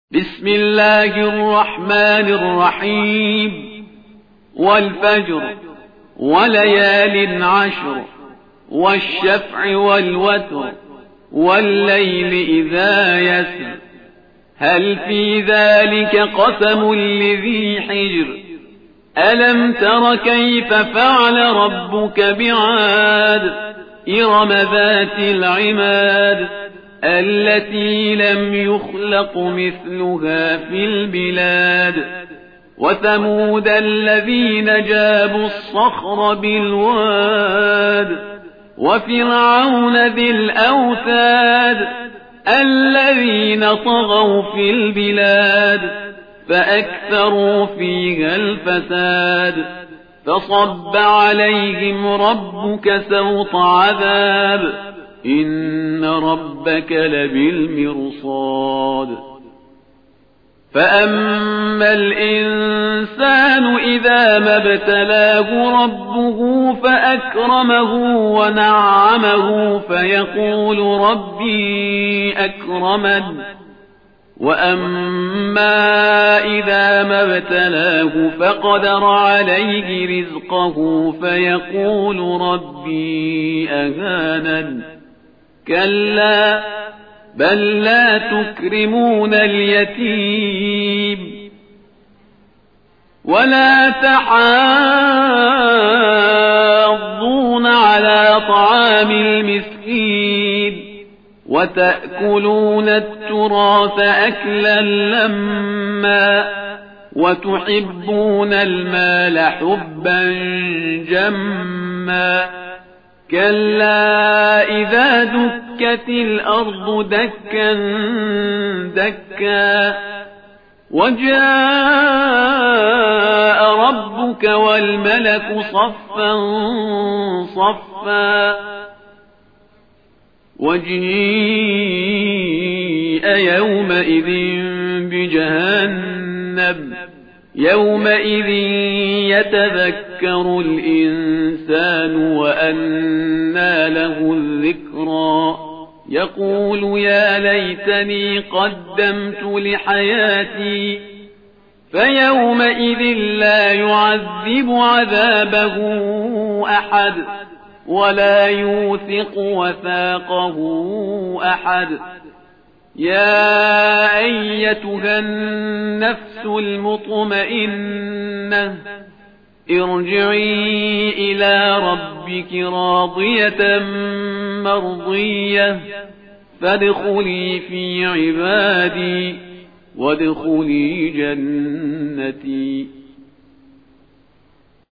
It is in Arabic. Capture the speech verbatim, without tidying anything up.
بسم الله الرحمن الرحيم والفجر وليال عشر والشفع والوتر والليل إذا يسر هل في ذلك قسم لذي حجر ألم تر كيف فعل ربك بعاد إرم ذات العماد التي لم يخلق مثلها في البلاد وثمود الذين جابوا الصخر بالواد وفرعون ذي الأوتاد الذين طغوا في البلاد فأكثروا فيها الفساد فصب عليهم ربك سوط عذاب إن ربك لبالمرصاد فأما الإنسان إذا ما ابتلاه ربه فأكرمه ونعمه فيقول ربي أكرمن وأما إذا ما ابتلاه فقدر عليه رزقه فيقول ربي أهانن كلا بل لا تكرمون اليتيم ولا تحاضون على طعام المسكين وتأكلون التراث أكلا لما وتحبون المال حبا جما كلا إذا دكت الأرض دكا دكا وجاء ربك والملك صفا صفا وجيء يومئذ بجهنم يومئذ يتذكر الإنسان وأنى له الذكرى يقول يا ليتني قدمت لحياتي فيومئذ لا يعذب عذابه أحد ولا يوثق وثاقه أحد يا أيتها النفس المطمئنة ارجعي إلى ربك راضية مرضية فادخلي في عبادي وادخلي جنتي.